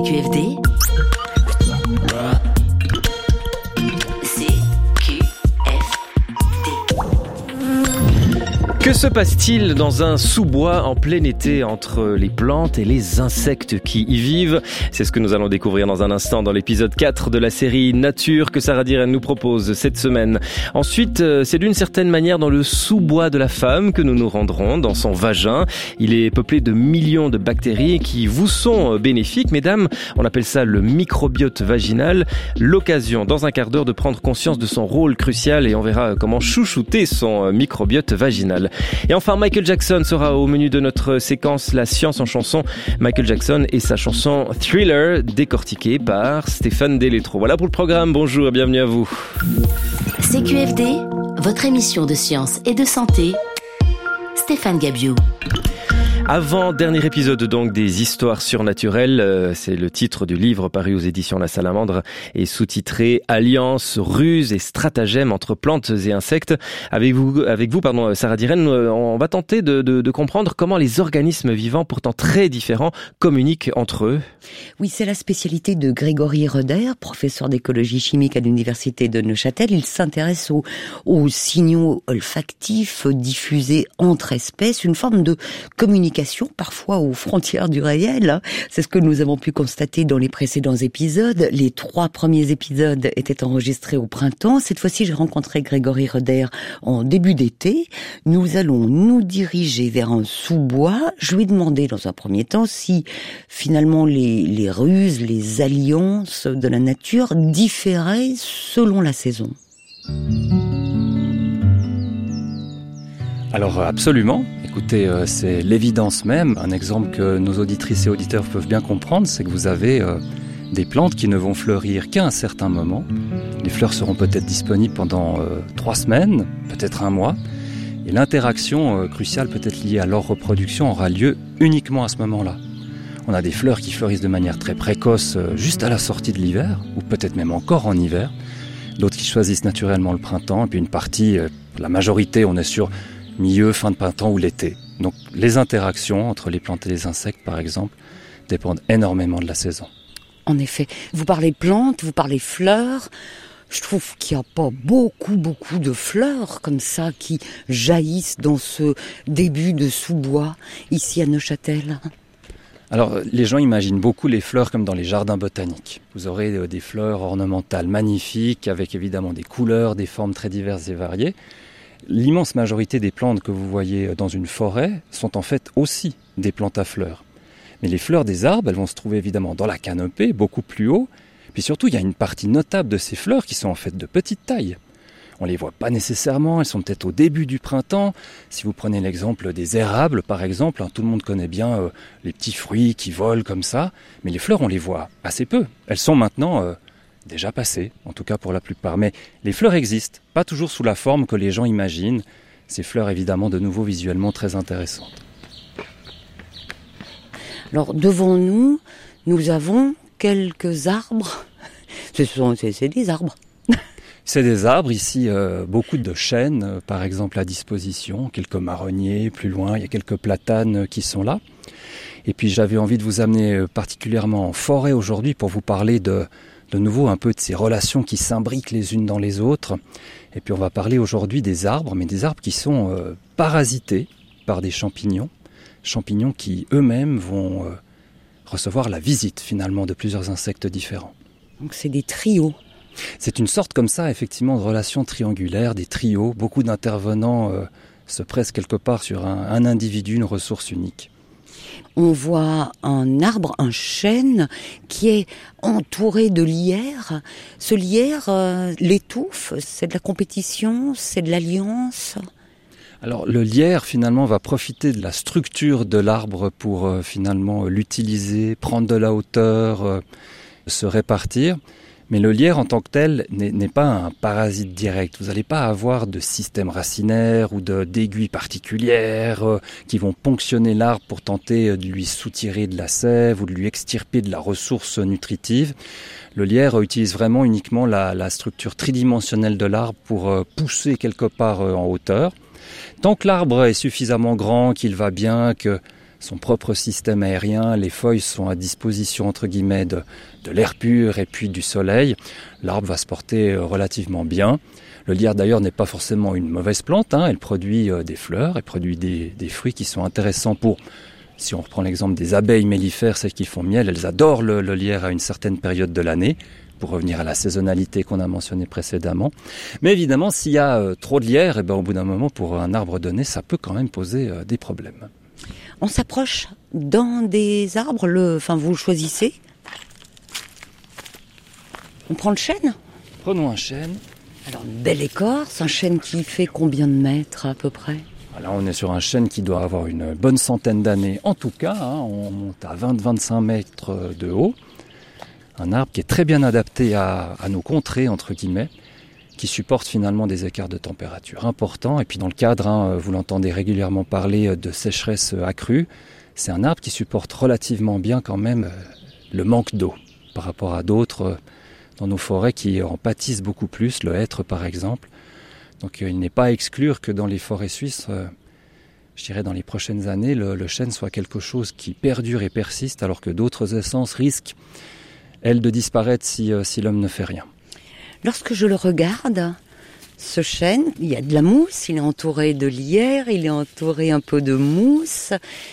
CQFD, Que se passe-t-il dans un sous-bois en plein été entre les plantes et les insectes qui y vivent? C'est ce que nous allons découvrir dans un instant dans l'épisode 4 de la série Nature que Sarah Diren nous propose cette semaine. Ensuite, c'est d'une certaine manière dans le sous-bois de la femme que nous nous rendrons, dans son vagin. Il est peuplé de millions de bactéries qui vous sont bénéfiques. Mesdames, on appelle ça le microbiote vaginal. L'occasion, dans un quart d'heure, de prendre conscience de son rôle crucial et on verra comment chouchouter son microbiote vaginal. Et enfin, Michael Jackson sera au menu de notre séquence La science en chanson. Michael Jackson et sa chanson Thriller, décortiquée par Stéphane Delétro. Voilà pour le programme. Bonjour et bienvenue à vous. CQFD, votre émission de science et de santé. Stéphane Gabiou. Avant-dernier épisode donc des histoires surnaturelles, c'est le titre du livre paru aux éditions La Salamandre et sous-titré Alliance, ruse et stratagème entre plantes et insectes. Avec vous, Sarah Diren, on va tenter de comprendre comment les organismes vivants, pourtant très différents, communiquent entre eux. Oui, c'est la spécialité de Grégory Reder, professeur d'écologie chimique à l'université de Neuchâtel. Il s'intéresse aux signaux olfactifs diffusés entre espèces, une forme de communication parfois aux frontières du réel. C'est ce que nous avons pu constater dans les précédents épisodes. Les 3 premiers épisodes étaient enregistrés au printemps. Cette fois-ci, j'ai rencontré Grégory Reder en début d'été. Nous allons nous diriger vers un sous-bois. Je lui ai demandé dans un premier temps si finalement les ruses, les alliances de la nature différaient selon la saison. Alors absolument, écoutez, c'est l'évidence même. Un exemple que nos auditrices et auditeurs peuvent bien comprendre, c'est que vous avez des plantes qui ne vont fleurir qu'à un certain moment. Les fleurs seront peut-être disponibles pendant 3 semaines, peut-être 1 mois. Et l'interaction cruciale peut-être liée à leur reproduction aura lieu uniquement à ce moment-là. On a des fleurs qui fleurissent de manière très précoce juste à la sortie de l'hiver, ou peut-être même encore en hiver. D'autres qui choisissent naturellement le printemps, et puis une partie, la majorité, on est sur milieu, fin de printemps ou l'été. Donc les interactions entre les plantes et les insectes, par exemple, dépendent énormément de la saison. En effet, vous parlez plantes, vous parlez fleurs. Je trouve qu'il n'y a pas beaucoup de fleurs comme ça qui jaillissent dans ce début de sous-bois, ici à Neuchâtel. Alors, les gens imaginent beaucoup les fleurs comme dans les jardins botaniques. Vous aurez des fleurs ornementales magnifiques, avec évidemment des couleurs, des formes très diverses et variées. L'immense majorité des plantes que vous voyez dans une forêt sont en fait aussi des plantes à fleurs. Mais les fleurs des arbres, elles vont se trouver évidemment dans la canopée, beaucoup plus haut. Puis surtout, il y a une partie notable de ces fleurs qui sont en fait de petite taille. On ne les voit pas nécessairement, elles sont peut-être au début du printemps. Si vous prenez l'exemple des érables, par exemple, tout le monde connaît bien les petits fruits qui volent comme ça. Mais les fleurs, on les voit assez peu. Elles sont maintenant déjà passées, en tout cas pour la plupart. Mais les fleurs existent, pas toujours sous la forme que les gens imaginent. Ces fleurs, évidemment, de nouveau visuellement très intéressantes. Alors, devant nous, nous avons quelques arbres. C'est des arbres. C'est des arbres, ici, beaucoup de chênes, par exemple, à disposition, quelques marronniers, plus loin, il y a quelques platanes qui sont là. Et puis j'avais envie de vous amener particulièrement en forêt aujourd'hui pour vous parler de nouveau un peu de ces relations qui s'imbriquent les unes dans les autres. Et puis on va parler aujourd'hui des arbres, mais des arbres qui sont parasités par des champignons qui eux-mêmes vont recevoir la visite finalement de plusieurs insectes différents. Donc c'est des trios. C'est une sorte comme ça, effectivement, de relations triangulaires, des trios. Beaucoup d'intervenants se pressent quelque part sur un individu, une ressource unique. On voit un arbre, un chêne, qui est entouré de lierre. Ce lierre l'étouffe, c'est de la compétition, c'est de l'alliance. Alors le lierre finalement va profiter de la structure de l'arbre pour finalement l'utiliser, prendre de la hauteur, se répartir. Mais le lierre en tant que tel n'est pas un parasite direct. Vous n'allez pas avoir de système racinaire ou d'aiguilles particulières qui vont ponctionner l'arbre pour tenter de lui soutirer de la sève ou de lui extirper de la ressource nutritive. Le lierre utilise vraiment uniquement la structure tridimensionnelle de l'arbre pour pousser quelque part en hauteur. Tant que l'arbre est suffisamment grand, qu'il va bien, que son propre système aérien, les feuilles sont à disposition entre guillemets de l'air pur et puis du soleil. L'arbre va se porter relativement bien. Le lierre d'ailleurs n'est pas forcément une mauvaise plante, elle produit des fleurs, elle produit des fruits qui sont intéressants pour, si on reprend l'exemple des abeilles mellifères, celles qui font miel, elles adorent le lierre à une certaine période de l'année, pour revenir à la saisonnalité qu'on a mentionnée précédemment. Mais évidemment, s'il y a trop de lierre, au bout d'un moment, pour un arbre donné, ça peut quand même poser des problèmes. On s'approche dans des arbres, vous choisissez. On prend le chêne ? Prenons un chêne. Alors, une belle écorce, un chêne qui fait combien de mètres à peu près ? Là, on est sur un chêne qui doit avoir une bonne centaine d'années. En tout cas, on monte à 20-25 mètres de haut. Un arbre qui est très bien adapté à nos contrées, entre guillemets, qui supporte finalement des écarts de température importants. Et puis dans le cadre, vous l'entendez régulièrement parler de sécheresse accrue, c'est un arbre qui supporte relativement bien quand même le manque d'eau par rapport à d'autres dans nos forêts qui en pâtissent beaucoup plus, le hêtre par exemple. Donc il n'est pas à exclure que dans les forêts suisses, je dirais dans les prochaines années, le chêne soit quelque chose qui perdure et persiste, alors que d'autres essences risquent elle de disparaître si l'homme ne fait rien. Lorsque je le regarde, ce chêne, il y a de la mousse, il est entouré de lierre, il est entouré un peu de mousse.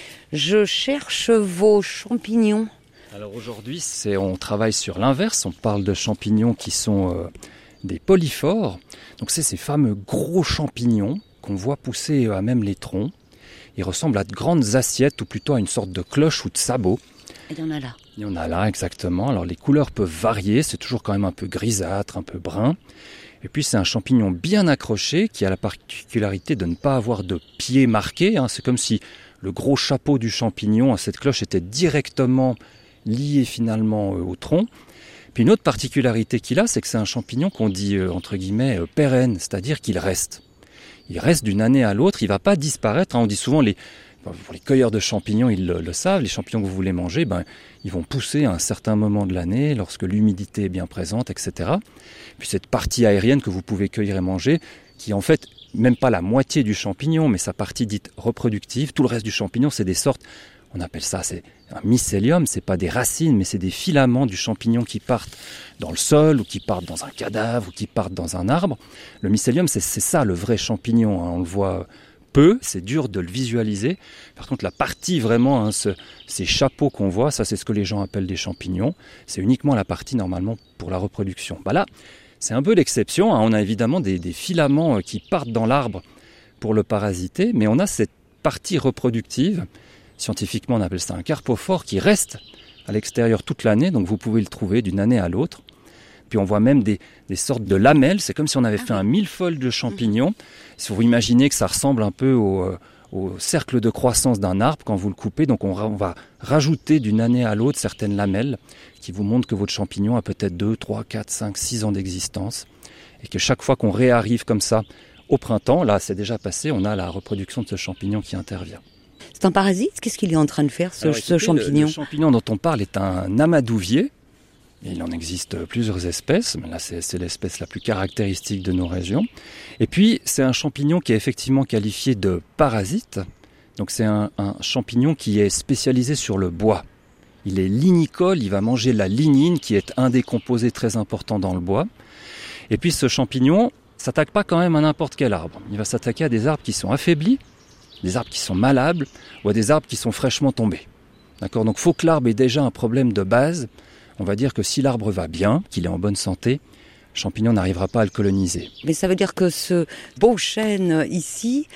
Je cherche vos champignons. Alors aujourd'hui, on travaille sur l'inverse, on parle de champignons qui sont des polyphores. Donc c'est ces fameux gros champignons qu'on voit pousser à même les troncs. Ils ressemblent à de grandes assiettes ou plutôt à une sorte de cloche ou de sabot. Il y en a là. Il y en a là, exactement. Alors les couleurs peuvent varier, c'est toujours quand même un peu grisâtre, un peu brun. Et puis c'est un champignon bien accroché qui a la particularité de ne pas avoir de pieds marqués. C'est comme si le gros chapeau du champignon à cette cloche était directement lié finalement au tronc. Puis une autre particularité qu'il a, c'est que c'est un champignon qu'on dit entre guillemets pérenne, c'est-à-dire qu'il reste. Il reste d'une année à l'autre, il ne va pas disparaître. On dit souvent, pour les cueilleurs de champignons, ils le savent, les champignons que vous voulez manger, ils vont pousser à un certain moment de l'année, lorsque l'humidité est bien présente, etc. Puis cette partie aérienne que vous pouvez cueillir et manger, qui est en fait même pas la moitié du champignon, mais sa partie dite reproductive, tout le reste du champignon, c'est des sortes, on appelle ça, c'est un mycélium, c'est pas des racines, mais c'est des filaments du champignon qui partent dans le sol, ou qui partent dans un cadavre, ou qui partent dans un arbre. Le mycélium, c'est ça le vrai champignon, on le voit peu, c'est dur de le visualiser. Par contre, la partie vraiment, ces chapeaux qu'on voit, ça c'est ce que les gens appellent des champignons, c'est uniquement la partie normalement pour la reproduction. Là, c'est un peu l'exception, on a évidemment des filaments qui partent dans l'arbre pour le parasiter, mais on a cette partie reproductive, scientifiquement on appelle ça un carpophore, qui reste à l'extérieur toute l'année, donc vous pouvez le trouver d'une année à l'autre. Puis on voit même des sortes de lamelles, c'est comme si on avait fait un millefeuille de champignons. Si vous imaginez que ça ressemble un peu au cercle de croissance d'un arbre quand vous le coupez, donc on va rajouter d'une année à l'autre certaines lamelles qui vous montrent que votre champignon a peut-être 2, 3, 4, 5, 6 ans d'existence et que chaque fois qu'on réarrive comme ça au printemps, là c'est déjà passé, on a la reproduction de ce champignon qui intervient. C'est un parasite ? Qu'est-ce qu'il est en train de faire ce champignon ? Le champignon dont on parle est un amadouvier. Il en existe plusieurs espèces, mais là c'est l'espèce la plus caractéristique de nos régions. Et puis c'est un champignon qui est effectivement qualifié de parasite. Donc c'est un champignon qui est spécialisé sur le bois. Il est lignicole, il va manger la lignine qui est un des composés très importants dans le bois. Et puis ce champignon s'attaque pas quand même à n'importe quel arbre. Il va s'attaquer à des arbres qui sont affaiblis, des arbres qui sont malades ou à des arbres qui sont fraîchement tombés. D'accord ? Donc il faut que l'arbre ait déjà un problème de base. On va dire que si l'arbre va bien, qu'il est en bonne santé, le champignon n'arrivera pas à le coloniser. Mais ça veut dire que ce beau chêne ici,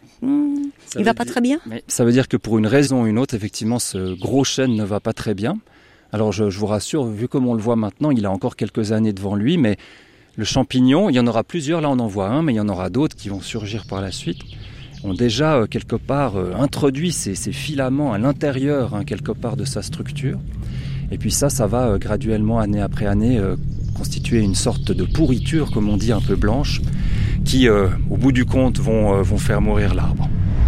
il va pas très bien ? Mais ça veut dire que pour une raison ou une autre, effectivement, ce gros chêne ne va pas très bien. Alors je vous rassure, vu comme on le voit maintenant, il a encore quelques années devant lui, mais le champignon, il y en aura plusieurs, là on en voit un, mais il y en aura d'autres qui vont surgir par la suite, ont déjà quelque part introduit ces filaments à l'intérieur quelque part de sa structure. Et puis ça va graduellement, année après année, constituer une sorte de pourriture, comme on dit, un peu blanche, qui, au bout du compte, vont faire mourir l'arbre.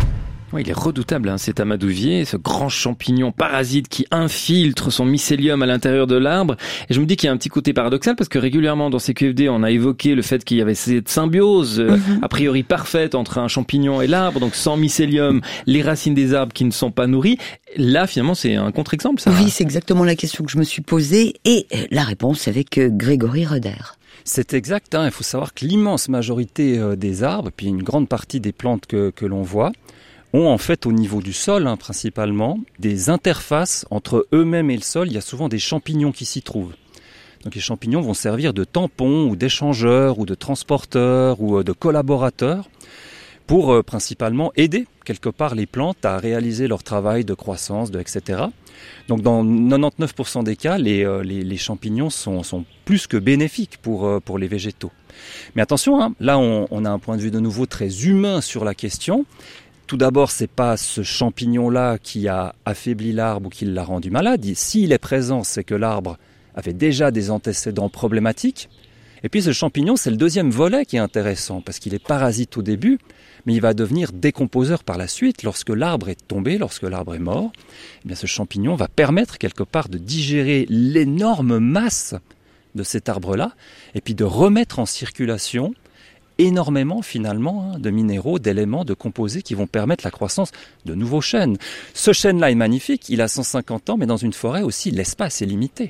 Oui, il est redoutable, cet amadouvier, ce grand champignon parasite qui infiltre son mycélium à l'intérieur de l'arbre. Et je me dis qu'il y a un petit côté paradoxal parce que régulièrement dans CQFD, on a évoqué le fait qu'il y avait cette symbiose a priori parfaite entre un champignon et l'arbre, donc sans mycélium, les racines des arbres qui ne sont pas nourries. Là, finalement, c'est un contre-exemple, ça. Oui, c'est exactement la question que je me suis posée et la réponse avec Grégory Reder. C'est exact, il faut savoir que l'immense majorité des arbres, puis une grande partie des plantes que l'on voit, ont en fait au niveau du sol principalement des interfaces entre eux-mêmes et le sol. Il y a souvent des champignons qui s'y trouvent. Donc les champignons vont servir de tampons ou d'échangeurs ou de transporteurs ou de collaborateurs pour principalement aider quelque part les plantes à réaliser leur travail de croissance, etc. Donc dans 99% des cas, les champignons sont plus que bénéfiques pour les végétaux. Mais attention, là on a un point de vue de nouveau très humain sur la question. Tout d'abord, c'est pas ce champignon-là qui a affaibli l'arbre ou qui l'a rendu malade. S'il est présent, c'est que l'arbre avait déjà des antécédents problématiques. Et puis ce champignon, c'est le deuxième volet qui est intéressant, parce qu'il est parasite au début, mais il va devenir décomposeur par la suite. Lorsque l'arbre est tombé, lorsque l'arbre est mort, eh bien ce champignon va permettre quelque part de digérer l'énorme masse de cet arbre-là, et puis de remettre en circulation énormément finalement de minéraux, d'éléments, de composés qui vont permettre la croissance de nouveaux chênes. Ce chêne-là est magnifique, il a 150 ans, mais dans une forêt aussi, l'espace est limité.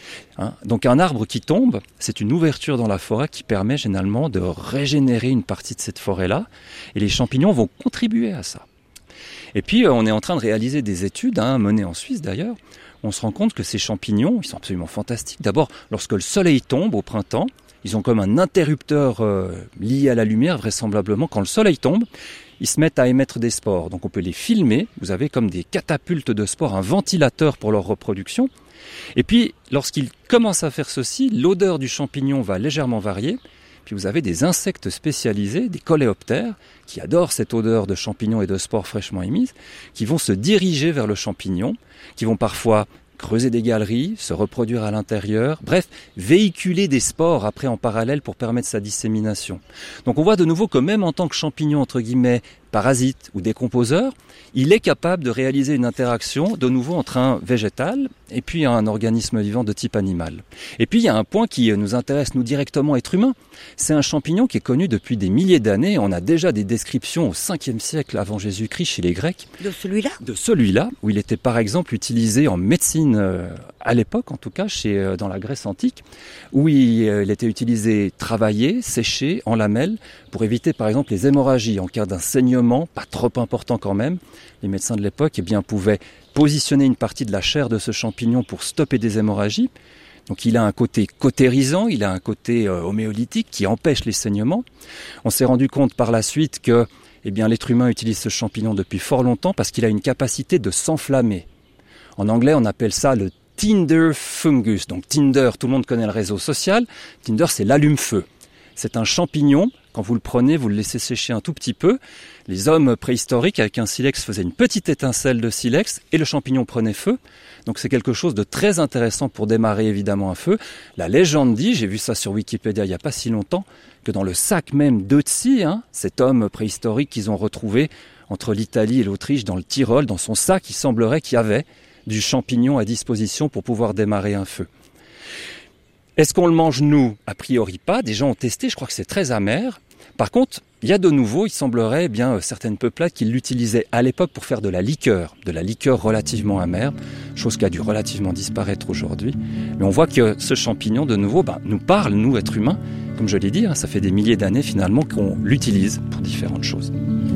Donc un arbre qui tombe, c'est une ouverture dans la forêt qui permet généralement de régénérer une partie de cette forêt-là, et les champignons vont contribuer à ça. Et puis on est en train de réaliser des études, menées en Suisse d'ailleurs. On se rend compte que ces champignons, ils sont absolument fantastiques. D'abord, lorsque le soleil tombe au printemps, ils ont comme un interrupteur lié à la lumière, vraisemblablement. Quand le soleil tombe, ils se mettent à émettre des spores. Donc on peut les filmer. Vous avez comme des catapultes de spores, un ventilateur pour leur reproduction. Et puis, lorsqu'ils commencent à faire ceci, l'odeur du champignon va légèrement varier. Puis vous avez des insectes spécialisés, des coléoptères, qui adorent cette odeur de champignons et de spores fraîchement émises, qui vont se diriger vers le champignon, qui vont parfois creuser des galeries, se reproduire à l'intérieur, bref, véhiculer des spores après en parallèle pour permettre sa dissémination. Donc on voit de nouveau que même en tant que champignon, entre guillemets, parasite ou décomposeur, il est capable de réaliser une interaction de nouveau entre un végétal et puis un organisme vivant de type animal. Et puis il y a un point qui nous intéresse, nous directement, être humain. C'est un champignon qui est connu depuis des milliers d'années. On a déjà des descriptions au 5e siècle avant Jésus-Christ chez les Grecs. De celui-là ? De celui-là, où il était par exemple utilisé en médecine, à l'époque en tout cas, dans la Grèce antique, où il était utilisé travaillé, séché, en lamelles, pour éviter par exemple les hémorragies en cas d'un saignement, pas trop important quand même. Les médecins de l'époque pouvaient positionner une partie de la chair de ce champignon pour stopper des hémorragies. Donc il a un côté cautérisant, il a un côté homéolytique qui empêche les saignements. On s'est rendu compte par la suite que l'être humain utilise ce champignon depuis fort longtemps parce qu'il a une capacité de s'enflammer. En anglais, on appelle ça le Tinder fungus. Donc Tinder, tout le monde connaît le réseau social. Tinder, c'est l'allume-feu. C'est un champignon. Quand vous le prenez, vous le laissez sécher un tout petit peu. Les hommes préhistoriques, avec un silex, faisaient une petite étincelle de silex et le champignon prenait feu. Donc c'est quelque chose de très intéressant pour démarrer évidemment un feu. La légende dit, j'ai vu ça sur Wikipédia il n'y a pas si longtemps, que dans le sac même d'Ötzi, cet homme préhistorique qu'ils ont retrouvé entre l'Italie et l'Autriche dans le Tyrol, dans son sac, il semblerait qu'il y avait du champignon à disposition pour pouvoir démarrer un feu. Est-ce qu'on le mange nous ? A priori pas. Des gens ont testé, je crois que c'est très amer. Par contre, il y a de nouveau, il semblerait certaines peuplades qui l'utilisaient à l'époque pour faire de la liqueur relativement amère, chose qui a dû relativement disparaître aujourd'hui. Mais on voit que ce champignon, de nouveau, nous parle, nous, êtres humains. Comme je l'ai dit, ça fait des milliers d'années finalement qu'on l'utilise pour différentes choses.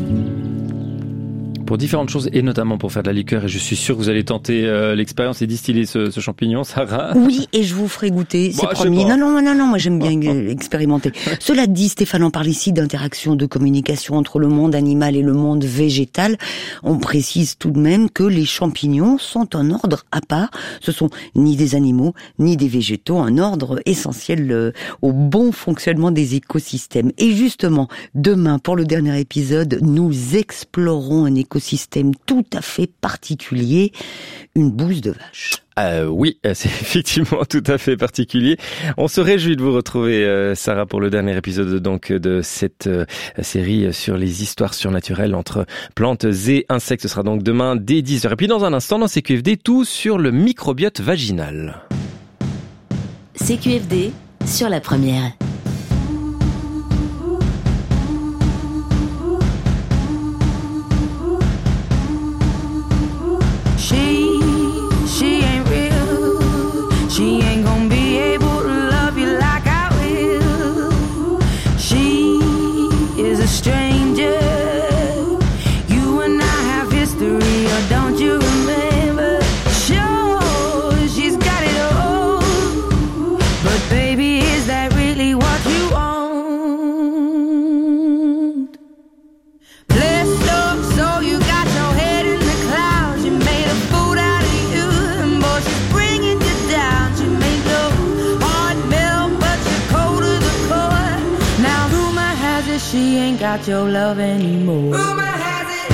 Pour différentes choses, et notamment pour faire de la liqueur, et je suis sûr que vous allez tenter l'expérience et distiller ce champignon, Sarah. Oui, et je vous ferai goûter, c'est promis. Non, moi j'aime bien expérimenter. Cela dit, Stéphane en parle ici d'interaction, de communication entre le monde animal et le monde végétal. On précise tout de même que les champignons sont un ordre à part. Ce sont ni des animaux, ni des végétaux, un ordre essentiel au bon fonctionnement des écosystèmes. Et justement, demain, pour le dernier épisode, nous explorons un écosystème écosystème tout à fait particulier, une bouse de vache. Oui, c'est effectivement tout à fait particulier. On se réjouit de vous retrouver, Sarah, pour le dernier épisode donc de cette série sur les histoires surnaturelles entre plantes et insectes. Ce sera donc demain dès 10h. Et puis dans un instant, dans CQFD, tout sur le microbiote vaginal. CQFD sur la première. She ain't gonna be able to love you like I will. She is a stranger. You and I have history, or don't you remember? Sure, she's got it all. But baby, is that really what you want? Blessed up, so you got your head in the clouds. You made a fool out of you, and boy, she's bringing you down. She ain't got your love anymore. Rumor has it.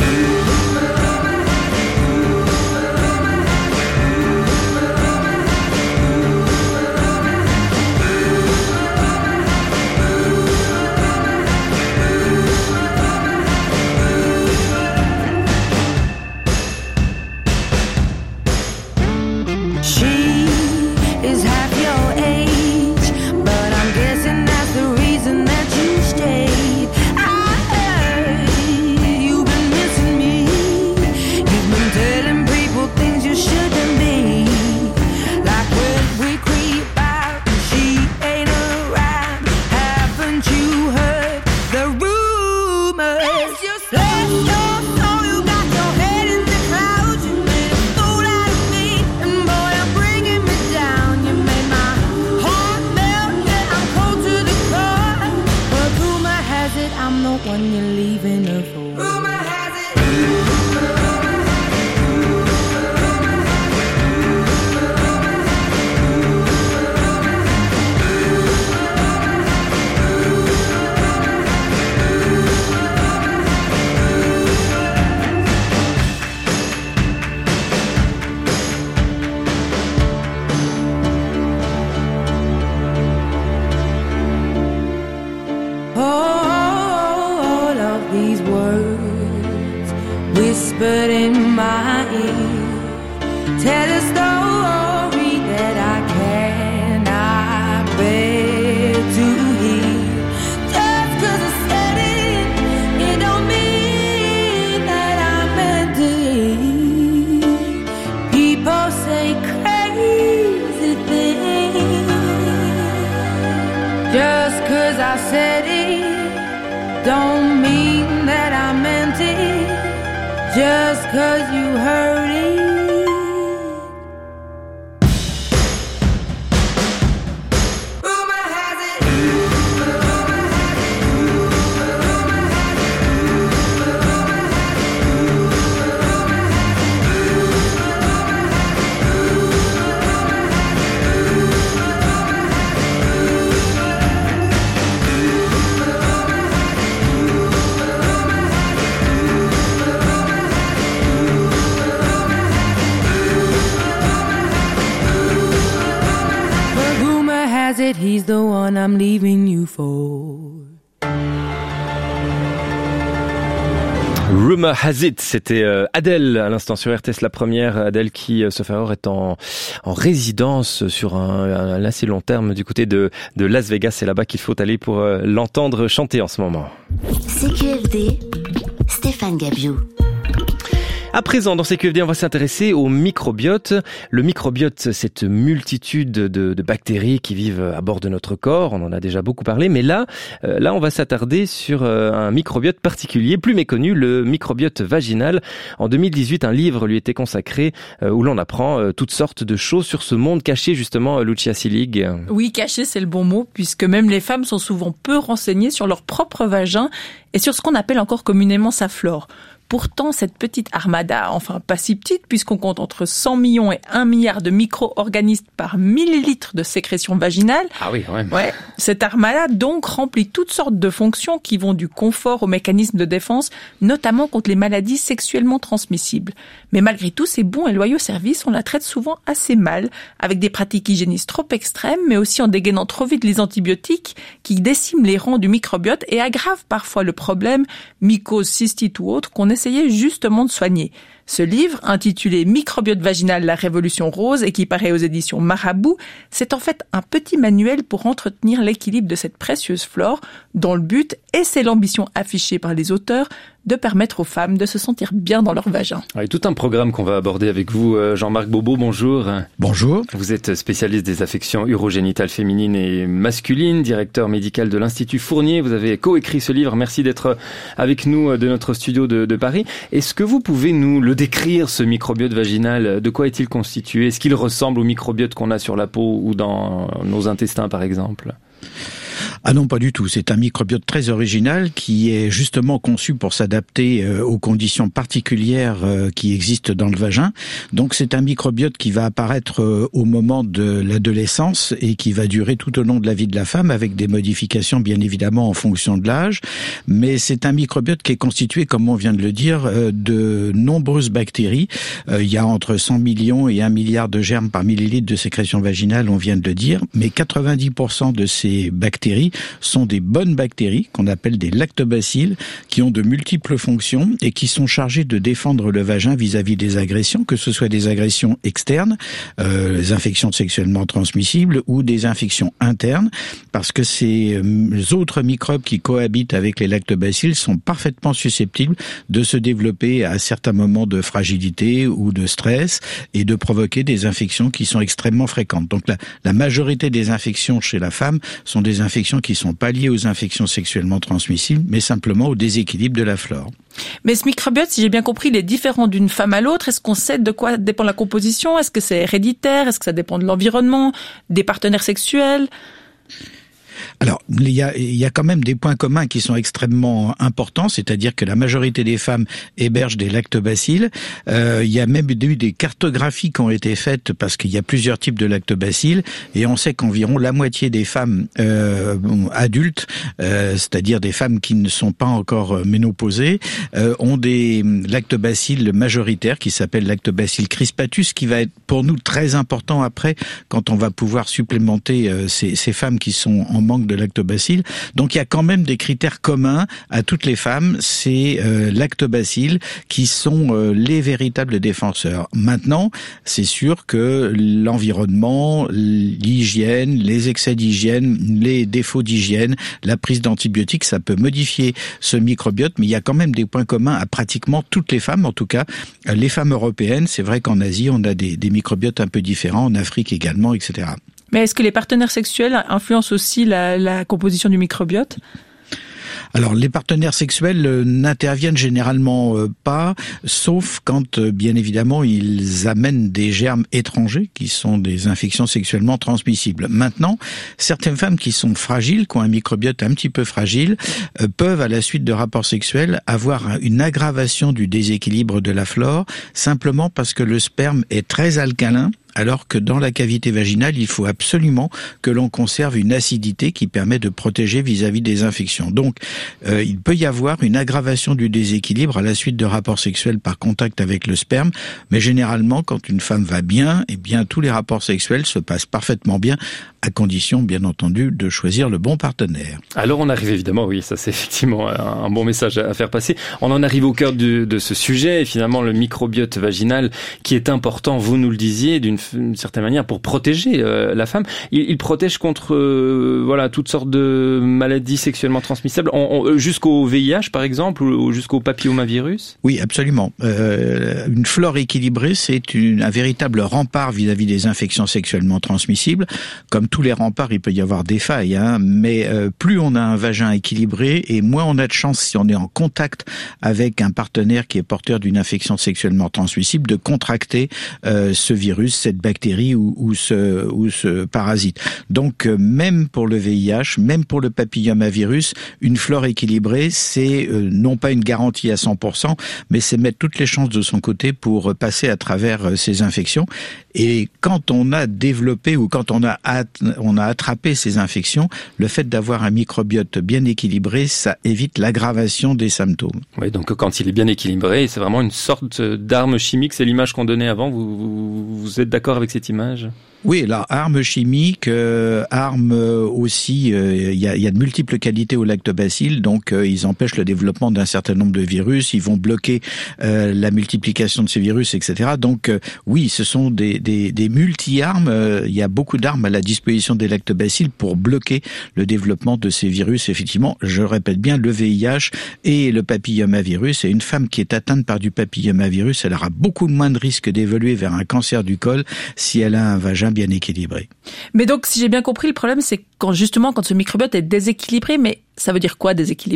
She is half your age, but I'm guessing that's the reason that you stayed. When you're leaving her for. Rumor has it. These words whispered in my ear tell a story that I cannot bear to hear. Just 'cause I said it, it don't mean that I meant it. People say crazy things. Just 'cause I said it don't mean that I meant it, just 'cause you heard it. Rumor has it. He's the one I'm leaving you for. Rumor has it, c'était Adèle à l'instant sur RTS La Première. Adèle qui, sauf erreur, est en résidence sur un assez long terme du côté de Las Vegas. C'est là-bas qu'il faut aller pour l'entendre chanter en ce moment. CQFD, Stéphane Gabiou. À présent, dans CQFD, on va s'intéresser au microbiote. Le microbiote, cette multitude de bactéries qui vivent à bord de notre corps. On en a déjà beaucoup parlé, mais là, on va s'attarder sur un microbiote particulier, plus méconnu, le microbiote vaginal. En 2018, un livre lui était consacré où l'on apprend toutes sortes de choses sur ce monde caché, justement, Lucia Sillig. Oui, caché, c'est le bon mot, puisque même les femmes sont souvent peu renseignées sur leur propre vagin et sur ce qu'on appelle encore communément sa flore. Pourtant, cette petite armada, enfin pas si petite, puisqu'on compte entre 100 millions et 1 milliard de micro-organismes par millilitre de sécrétion vaginale. Ah oui, quand même. Ouais. Cette armada, donc, remplit toutes sortes de fonctions qui vont du confort aux mécanismes de défense, notamment contre les maladies sexuellement transmissibles. Mais malgré tout, ces bons et loyaux services, on la traite souvent assez mal, avec des pratiques hygiénistes trop extrêmes, mais aussi en dégainant trop vite les antibiotiques qui déciment les rangs du microbiote et aggravent parfois le problème, mycose, cystite ou autre, qu'on essayait justement de soigner. Ce livre, intitulé « Microbiote vaginal, la révolution rose » et qui paraît aux éditions Marabout, c'est en fait un petit manuel pour entretenir l'équilibre de cette précieuse flore, dont le but, et c'est l'ambition affichée par les auteurs, de permettre aux femmes de se sentir bien dans leur vagin. Ah, et tout un programme qu'on va aborder avec vous. Jean-Marc Bobo, bonjour. Bonjour. Vous êtes spécialiste des affections urogénitales féminines et masculines, directeur médical de l'Institut Fournier. Vous avez coécrit ce livre. Merci d'être avec nous de notre studio de Paris. Est-ce que vous pouvez nous le décrire, ce microbiote vaginal? De quoi est-il constitué? Est-ce qu'il ressemble au microbiote qu'on a sur la peau ou dans nos intestins, par exemple? Ah non, pas du tout. C'est un microbiote très original qui est justement conçu pour s'adapter aux conditions particulières qui existent dans le vagin. Donc c'est un microbiote qui va apparaître au moment de l'adolescence et qui va durer tout au long de la vie de la femme avec des modifications bien évidemment en fonction de l'âge. Mais c'est un microbiote qui est constitué, comme on vient de le dire, de nombreuses bactéries. Il y a entre 100 millions et 1 milliard de germes par millilitre de sécrétion vaginale, on vient de le dire. Mais 90% de ces bactéries sont des bonnes bactéries qu'on appelle des lactobacilles qui ont de multiples fonctions et qui sont chargées de défendre le vagin vis-à-vis des agressions, que ce soit des agressions externes, les infections sexuellement transmissibles ou des infections internes, parce que ces autres microbes qui cohabitent avec les lactobacilles sont parfaitement susceptibles de se développer à certains moments de fragilité ou de stress et de provoquer des infections qui sont extrêmement fréquentes. Donc la majorité des infections chez la femme sont des infections qui sont pas liées aux infections sexuellement transmissibles, mais simplement au déséquilibre de la flore. Mais ce microbiote, si j'ai bien compris, il est différent d'une femme à l'autre. Est-ce qu'on sait de quoi dépend la composition? Est-ce que c'est héréditaire? Est-ce que ça dépend de l'environnement, des partenaires sexuels? Alors, il y a quand même des points communs qui sont extrêmement importants, c'est-à-dire que la majorité des femmes hébergent des lactobacilles. Il y a même eu des cartographies qui ont été faites parce qu'il y a plusieurs types de lactobacilles et on sait qu'environ la moitié des femmes adultes, c'est-à-dire des femmes qui ne sont pas encore ménopausées, ont des lactobacilles majoritaires qui s'appellent lactobacilles crispatus, qui va être pour nous très important après quand on va pouvoir supplémenter ces femmes qui sont en manque de lactobacilles. Donc il y a quand même des critères communs à toutes les femmes, ces lactobacilles qui sont les véritables défenseurs. Maintenant, c'est sûr que l'environnement, l'hygiène, les excès d'hygiène, les défauts d'hygiène, la prise d'antibiotiques, ça peut modifier ce microbiote, mais il y a quand même des points communs à pratiquement toutes les femmes, en tout cas les femmes européennes. C'est vrai qu'en Asie, on a des microbiotes un peu différents, en Afrique également, etc. Mais est-ce que les partenaires sexuels influencent aussi la composition du microbiote ? Alors, les partenaires sexuels n'interviennent généralement pas, sauf quand, bien évidemment, ils amènent des germes étrangers qui sont des infections sexuellement transmissibles. Maintenant, certaines femmes qui sont fragiles, qui ont un microbiote un petit peu fragile, peuvent, à la suite de rapports sexuels, avoir une aggravation du déséquilibre de la flore, simplement parce que le sperme est très alcalin, alors que dans la cavité vaginale, il faut absolument que l'on conserve une acidité qui permet de protéger vis-à-vis des infections. Donc, il peut y avoir une aggravation du déséquilibre à la suite de rapports sexuels par contact avec le sperme, mais généralement, quand une femme va bien, eh bien, tous les rapports sexuels se passent parfaitement bien, à condition, bien entendu, de choisir le bon partenaire. Alors, on arrive évidemment, oui, ça c'est effectivement un bon message à faire passer. On en arrive au cœur de ce sujet, et finalement, le microbiote vaginal qui est important, vous nous le disiez, d'une certaine manière, pour protéger la femme. Il protège contre toutes sortes de maladies sexuellement transmissibles, jusqu'au VIH par exemple, ou jusqu'au papillomavirus. Oui, absolument. Une flore équilibrée, c'est un véritable rempart vis-à-vis des infections sexuellement transmissibles. Comme tous les remparts, il peut y avoir des failles, mais plus on a un vagin équilibré et moins on a de chance, si on est en contact avec un partenaire qui est porteur d'une infection sexuellement transmissible, de contracter ce virus, cette bactérie ou ce parasite. Donc même pour le VIH, même pour le papillomavirus, une flore équilibrée, c'est non pas une garantie à 100%, mais c'est mettre toutes les chances de son côté pour passer à travers ces infections. Et quand on a développé ou quand on a attrapé ces infections, le fait d'avoir un microbiote bien équilibré, ça évite l'aggravation des symptômes. Oui, donc quand il est bien équilibré, c'est vraiment une sorte d'arme chimique, c'est l'image qu'on donnait avant. Vous êtes d'accord avec cette image ? Oui, alors arme chimique, arme aussi, il y a de multiples qualités au lactobacilles, donc ils empêchent le développement d'un certain nombre de virus, ils vont bloquer la multiplication de ces virus, etc. Donc oui, ce sont des multi-armes, il y a beaucoup d'armes à la disposition des lactobacilles pour bloquer le développement de ces virus. Effectivement, je répète bien, le VIH et le papillomavirus, et une femme qui est atteinte par du papillomavirus, elle aura beaucoup moins de risques d'évoluer vers un cancer du col si elle a un vagin bien équilibré. Mais donc, si j'ai bien compris, le problème, c'est quand ce microbiote est déséquilibré, mais ça veut dire quoi, déséquilibré ?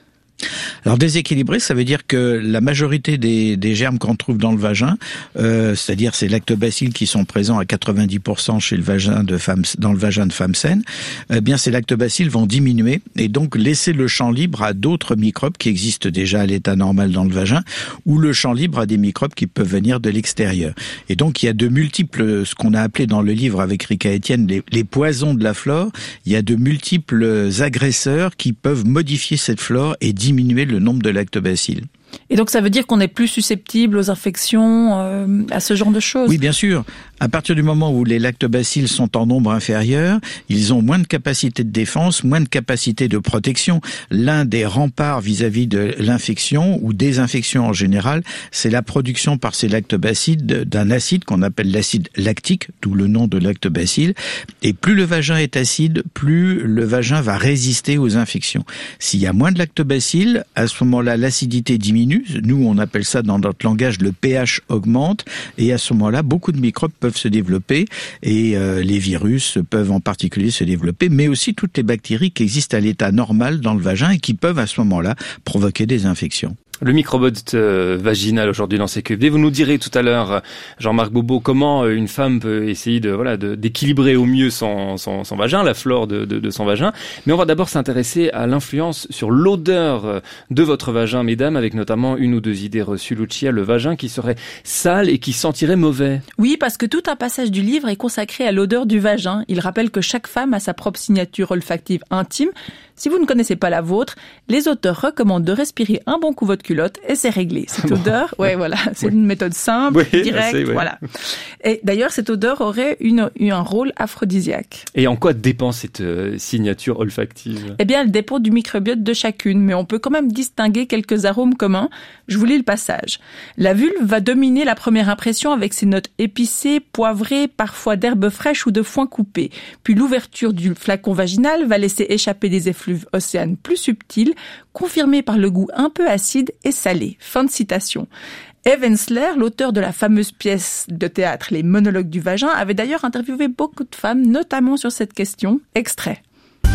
Alors déséquilibré, ça veut dire que la majorité des germes qu'on trouve dans le vagin, c'est-à-dire ces lactobacilles qui sont présents à 90% chez le vagin de femmes, dans le vagin de femmes saines, bien ces lactobacilles vont diminuer et donc laisser le champ libre à d'autres microbes qui existent déjà à l'état normal dans le vagin, ou le champ libre à des microbes qui peuvent venir de l'extérieur. Et donc il y a de multiples, ce qu'on a appelé dans le livre avec Rika Etienne, les poisons de la flore. Il y a de multiples agresseurs qui peuvent modifier cette flore et diminuer le nombre de lactobacilles. Et donc ça veut dire qu'on est plus susceptible aux infections, à ce genre de choses ? Oui, bien sûr. À partir du moment où les lactobacilles sont en nombre inférieur, ils ont moins de capacité de défense, moins de capacité de protection. L'un des remparts vis-à-vis de l'infection ou des infections en général, c'est la production par ces lactobacilles d'un acide qu'on appelle l'acide lactique, d'où le nom de lactobacille. Et plus le vagin est acide, plus le vagin va résister aux infections. S'il y a moins de lactobacilles, à ce moment-là, l'acidité diminue. Nous, on appelle ça dans notre langage, le pH augmente. Et à ce moment-là, beaucoup de microbes peuvent se développer et les virus peuvent en particulier se développer, mais aussi toutes les bactéries qui existent à l'état normal dans le vagin et qui peuvent à ce moment-là provoquer des infections. Le microbiote vaginal aujourd'hui dans CQFD. Vous nous direz tout à l'heure, Jean-Marc Bobo, comment une femme peut essayer d'équilibrer au mieux son vagin, la flore de son vagin. Mais on va d'abord s'intéresser à l'influence sur l'odeur de votre vagin, mesdames, avec notamment une ou deux idées reçues. Lucia, le vagin qui serait sale et qui sentirait mauvais. Oui, parce que tout un passage du livre est consacré à l'odeur du vagin. Il rappelle que chaque femme a sa propre signature olfactive intime. Si vous ne connaissez pas la vôtre, les auteurs recommandent de respirer un bon coup votre culotte et c'est réglé. Cette odeur, c'est une méthode simple, directe, voilà. Et d'ailleurs, cette odeur aurait eu un rôle aphrodisiaque. Et en quoi dépend cette signature olfactive ? Eh bien, elle dépend du microbiote de chacune, mais on peut quand même distinguer quelques arômes communs. Je vous lis le passage. La vulve va dominer la première impression avec ses notes épicées, poivrées, parfois d'herbes fraîches ou de foin coupé. Puis l'ouverture du flacon vaginal va laisser échapper des effluves océanes plus subtils, confirmés par le goût un peu acide et salé. Fin de citation. Eve Ensler, l'auteur de la fameuse pièce de théâtre Les monologues du vagin, avait d'ailleurs interviewé beaucoup de femmes, notamment sur cette question. Extrait.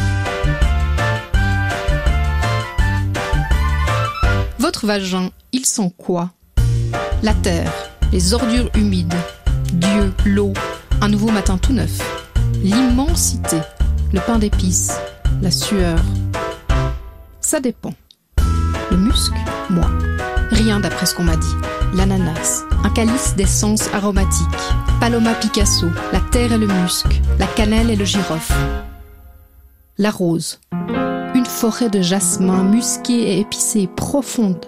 Votre vagin, il sent quoi ? La terre, les ordures humides, Dieu, l'eau, un nouveau matin tout neuf, l'immensité, le pain d'épices, la sueur. Ça dépend. Le musc, moi. Rien d'après ce qu'on m'a dit. L'ananas, un calice d'essence aromatique. Paloma Picasso, la terre et le musc, la cannelle et le girofle. La rose, une forêt de jasmin musquée et épicée profonde.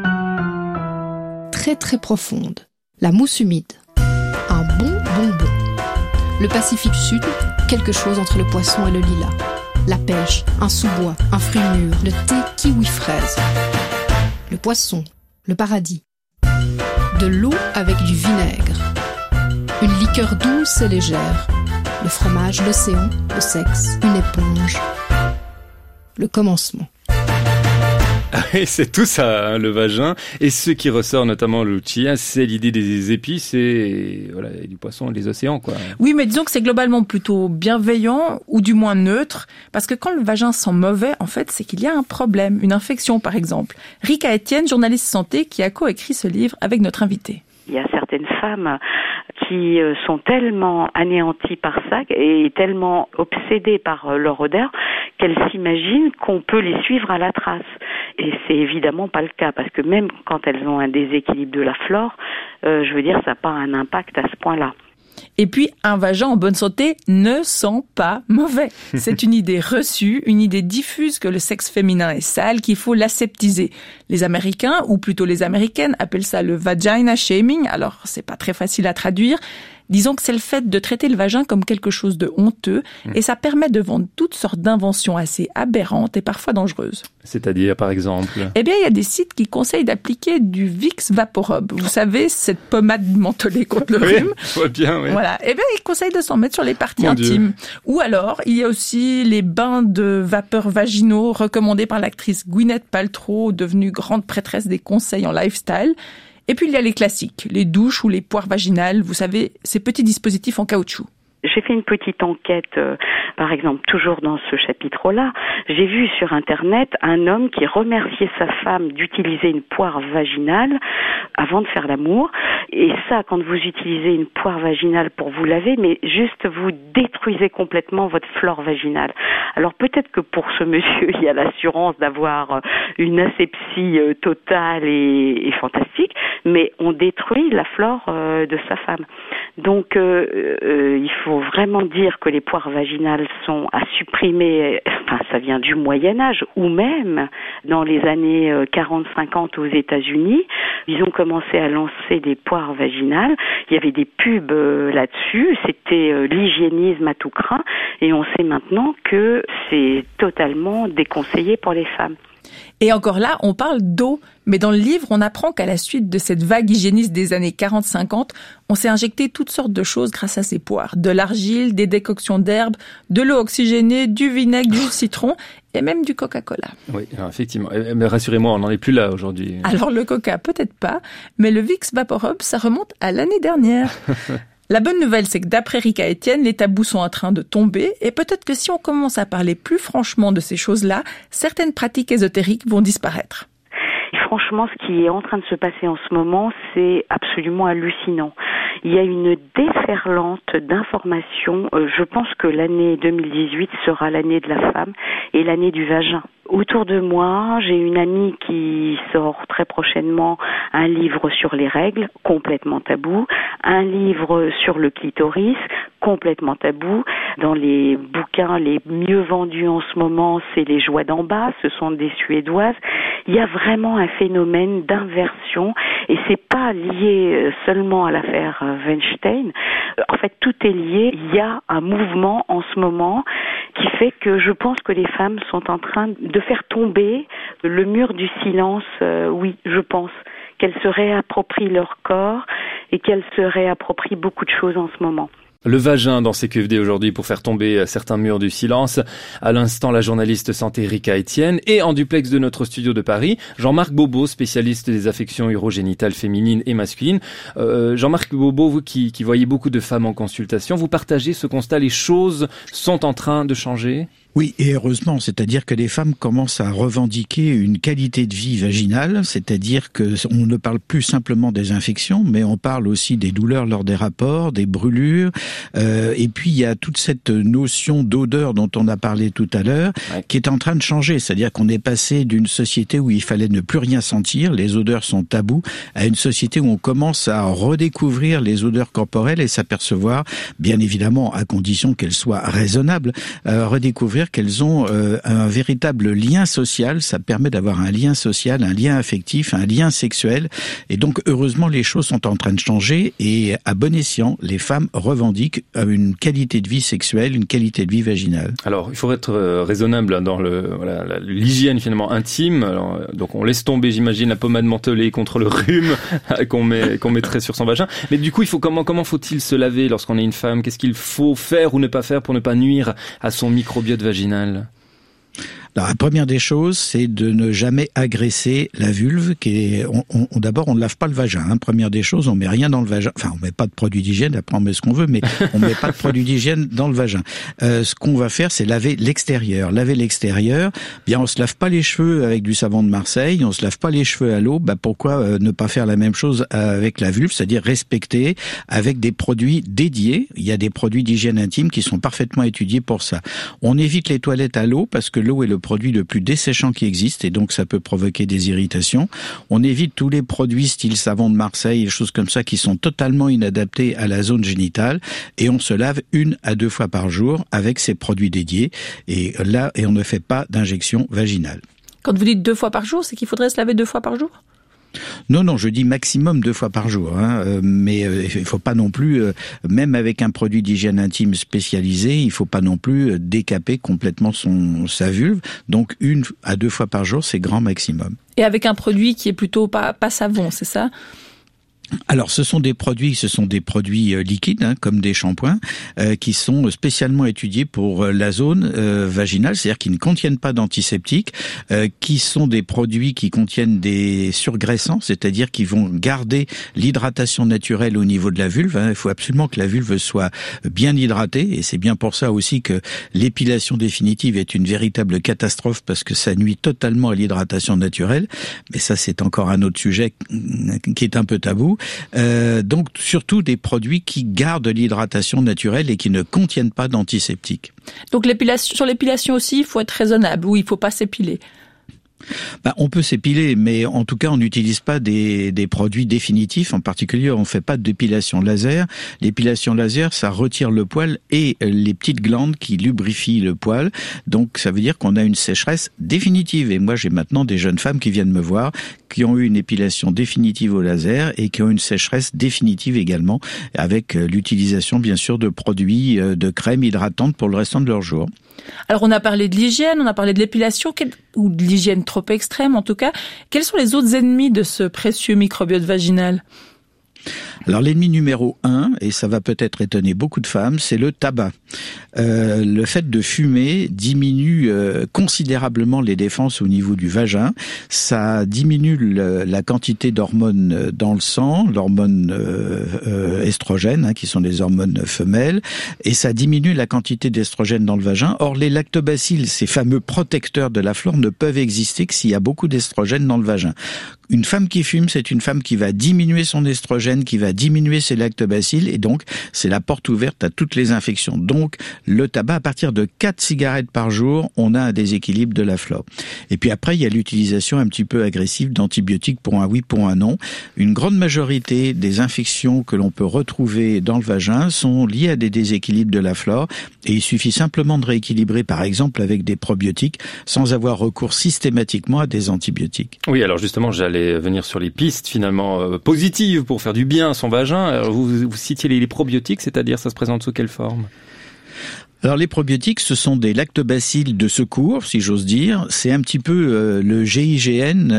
Très très profonde. La mousse humide, un bon bonbon. Le Pacifique Sud, quelque chose entre le poisson et le lilas. La pêche, un sous-bois, un fruit mûr, le thé kiwi-fraise. Le poisson, le paradis. De l'eau avec du vinaigre. Une liqueur douce et légère. Le fromage, l'océan, le sexe, une éponge. Le commencement. Et c'est tout ça, hein, le vagin. Et ce qui ressort notamment, Lucia, c'est l'idée des épices et du poisson et des océans, quoi. Oui, mais disons que c'est globalement plutôt bienveillant ou du moins neutre, parce que quand le vagin sent mauvais, en fait, c'est qu'il y a un problème, une infection par exemple. Rika Etienne, journaliste santé, qui a coécrit ce livre avec notre invité. Il y a certaines femmes qui sont tellement anéanties par ça et tellement obsédées par leur odeur qu'elles s'imaginent qu'on peut les suivre à la trace. Et c'est évidemment pas le cas, parce que même quand elles ont un déséquilibre de la flore, je veux dire, ça n'a pas un impact à ce point-là. Et puis, un vagin en bonne santé ne sent pas mauvais. C'est une idée reçue, une idée diffuse que le sexe féminin est sale, qu'il faut l'aseptiser. Les Américains, ou plutôt les Américaines, appellent ça le vagina shaming. Alors, c'est pas très facile à traduire. Disons que c'est le fait de traiter le vagin comme quelque chose de honteux, et ça permet de vendre toutes sortes d'inventions assez aberrantes et parfois dangereuses. C'est-à-dire, par exemple? Eh bien, il y a des sites qui conseillent d'appliquer du Vicks VapoRub. Vous savez, cette pommade mentholée contre le rhume. Je vois bien, oui. Voilà. Eh bien, ils conseillent de s'en mettre sur les parties intimes. Ou alors, il y a aussi les bains de vapeur vaginaux recommandés par l'actrice Gwyneth Paltrow, devenue grande prêtresse des conseils en lifestyle. Et puis, il y a les classiques, les douches ou les poires vaginales, vous savez, ces petits dispositifs en caoutchouc. J'ai fait une petite enquête, par exemple, toujours dans ce chapitre-là. J'ai vu sur Internet un homme qui remerciait sa femme d'utiliser une poire vaginale avant de faire l'amour. Et ça, quand vous utilisez une poire vaginale pour vous laver, mais juste vous détruisez complètement votre flore vaginale. Alors peut-être que pour ce monsieur, il y a l'assurance d'avoir une asepsie totale et fantastique, mais on détruit la flore de sa femme. Donc il faut vraiment dire que les poires vaginales sont à supprimer, enfin ça vient du Moyen-Âge, ou même dans les années 40-50 aux États-Unis, ils ont commencé à lancer des poires vaginales, il y avait des pubs là-dessus, c'était l'hygiénisme à tout crin, et on sait maintenant que c'est totalement déconseillé pour les femmes. Et encore là, on parle d'eau. Mais dans le livre, on apprend qu'à la suite de cette vague hygiéniste des années 40-50, on s'est injecté toutes sortes de choses grâce à ces poires. De l'argile, des décoctions d'herbes, de l'eau oxygénée, du vinaigre, du citron et même du Coca-Cola. Oui, effectivement. Mais rassurez-moi, on n'en est plus là aujourd'hui. Alors le Coca, peut-être pas, mais le Vicks VapoRub, ça remonte à l'année dernière. La bonne nouvelle, c'est que d'après Rika Etienne, les tabous sont en train de tomber et peut-être que si on commence à parler plus franchement de ces choses-là, certaines pratiques ésotériques vont disparaître. Franchement, ce qui est en train de se passer en ce moment, c'est absolument hallucinant. Il y a une déferlante d'informations. Je pense que l'année 2018 sera l'année de la femme et l'année du vagin. Autour de moi, j'ai une amie qui sort très prochainement un livre sur les règles, complètement tabou, un livre sur le clitoris, complètement tabou. Dans les bouquins les mieux vendus en ce moment, c'est Les Joies d'en bas, ce sont des Suédoises. Il y a vraiment un phénomène d'inversion et c'est pas lié seulement à l'affaire Weinstein. En fait, tout est lié. Il y a un mouvement en ce moment qui fait que je pense que les femmes sont en train de faire tomber le mur du silence. Oui, je pense qu'elles se réapproprient leur corps et qu'elles se réapproprient beaucoup de choses en ce moment. Le vagin dans CQFD aujourd'hui pour faire tomber certains murs du silence. À l'instant, la journaliste santé Rika Etienne et en duplex de notre studio de Paris, Jean-Marc Bobo, spécialiste des affections urogénitales féminines et masculines. Jean-Marc Bobo, vous qui voyez beaucoup de femmes en consultation, vous partagez ce constat, les choses sont en train de changer ? Oui, et heureusement, c'est-à-dire que les femmes commencent à revendiquer une qualité de vie vaginale, c'est-à-dire que on ne parle plus simplement des infections, mais on parle aussi des douleurs lors des rapports, des brûlures, et puis il y a toute cette notion d'odeur dont on a parlé tout à l'heure, qui est en train de changer, c'est-à-dire qu'on est passé d'une société où il fallait ne plus rien sentir, les odeurs sont tabous, à une société où on commence à redécouvrir les odeurs corporelles et s'apercevoir, bien évidemment à condition qu'elles soient raisonnables, redécouvrir qu'elles ont un véritable lien social. Ça permet d'avoir un lien social, un lien affectif, un lien sexuel. Et donc, heureusement, les choses sont en train de changer. Et à bon escient, les femmes revendiquent une qualité de vie sexuelle, une qualité de vie vaginale. Alors, il faut être raisonnable dans l'hygiène finalement intime. Alors, donc, on laisse tomber, j'imagine, la pommade mentholée contre le rhume qu'on mettrait sur son vagin. Mais du coup, comment faut-il se laver lorsqu'on est une femme ? Qu'est-ce qu'il faut faire ou ne pas faire pour ne pas nuire à son microbiote vaginal ? Alors, la première des choses, c'est de ne jamais agresser la vulve. D'abord, on ne lave pas le vagin. Hein. Première des choses, on met rien dans le vagin. Enfin, on met pas de produit d'hygiène. Après, on met ce qu'on veut, mais on met pas de produit d'hygiène dans le vagin. Ce qu'on va faire, c'est laver l'extérieur. Laver l'extérieur. Bien, on se lave pas les cheveux avec du savon de Marseille. On se lave pas les cheveux à l'eau. Pourquoi ne pas faire la même chose avec la vulve, c'est-à-dire respecter avec des produits dédiés. Il y a des produits d'hygiène intime qui sont parfaitement étudiés pour ça. On évite les toilettes à l'eau parce que l'eau est le produit le plus desséchant qui existe et donc ça peut provoquer des irritations. On évite tous les produits style savon de Marseille, des choses comme ça qui sont totalement inadaptés à la zone génitale et on se lave 1 à 2 fois par jour avec ces produits dédiés et on ne fait pas d'injection vaginale. Quand vous dites 2 fois par jour, c'est qu'il faudrait se laver 2 fois par jour ? Non, je dis maximum 2 fois par jour. Mais il faut pas non plus, même avec un produit d'hygiène intime spécialisé, il faut pas non plus décaper complètement sa vulve. Donc 1 à 2 fois par jour, c'est grand maximum. Et avec un produit qui est plutôt pas savon, c'est ça ? Alors, ce sont des produits liquides, hein, comme des shampoings, qui sont spécialement étudiés pour la zone vaginale, c'est-à-dire qui ne contiennent pas d'antiseptiques, qui sont des produits qui contiennent des surgraissants, c'est-à-dire qui vont garder l'hydratation naturelle au niveau de la vulve. Hein. Il faut absolument que la vulve soit bien hydratée, et c'est bien pour ça aussi que l'épilation définitive est une véritable catastrophe parce que ça nuit totalement à l'hydratation naturelle. Mais ça, c'est encore un autre sujet qui est un peu tabou. Donc surtout des produits qui gardent l'hydratation naturelle et qui ne contiennent pas d'antiseptiques. Donc sur l'épilation aussi, il faut être raisonnable ou il faut pas s'épiler. On peut s'épiler, mais en tout cas, on n'utilise pas des produits définitifs. En particulier, on ne fait pas d'épilation laser. L'épilation laser, ça retire le poil et les petites glandes qui lubrifient le poil. Donc, ça veut dire qu'on a une sécheresse définitive. Et moi, j'ai maintenant des jeunes femmes qui viennent me voir, qui ont eu une épilation définitive au laser et qui ont une sécheresse définitive également, avec l'utilisation, bien sûr, de produits de crème hydratante pour le restant de leur jour. Alors, on a parlé de l'hygiène, on a parlé de l'épilation, ou de l'hygiène trop extrême en tout cas. Quels sont les autres ennemis de ce précieux microbiote vaginal ? Alors l'ennemi numéro 1, et ça va peut-être étonner beaucoup de femmes, c'est le tabac. Le fait de fumer diminue considérablement les défenses au niveau du vagin. Ça diminue la quantité d'hormones dans le sang, l'hormone estrogène, hein, qui sont les hormones femelles, et ça diminue la quantité d'estrogène dans le vagin. Or, les lactobacilles, ces fameux protecteurs de la flore, ne peuvent exister que s'il y a beaucoup d'estrogène dans le vagin. Une femme qui fume, c'est une femme qui va diminuer son estrogène, qui va diminuer ses lactobacilles, et donc c'est la porte ouverte à toutes les infections. Donc le tabac, à partir de 4 cigarettes par jour, on a un déséquilibre de la flore. Et puis après, il y a l'utilisation un petit peu agressive d'antibiotiques pour un oui, pour un non. Une grande majorité des infections que l'on peut retrouver dans le vagin sont liées à des déséquilibres de la flore, et il suffit simplement de rééquilibrer, par exemple, avec des probiotiques, sans avoir recours systématiquement à des antibiotiques. Oui, alors justement, j'allais venir sur les pistes finalement positives pour faire du bien à son vagin. Alors, vous citiez les probiotiques, c'est-à-dire ça se présente sous quelle forme ? Alors les probiotiques, ce sont des lactobacilles de secours, si j'ose dire. C'est un petit peu le GIGN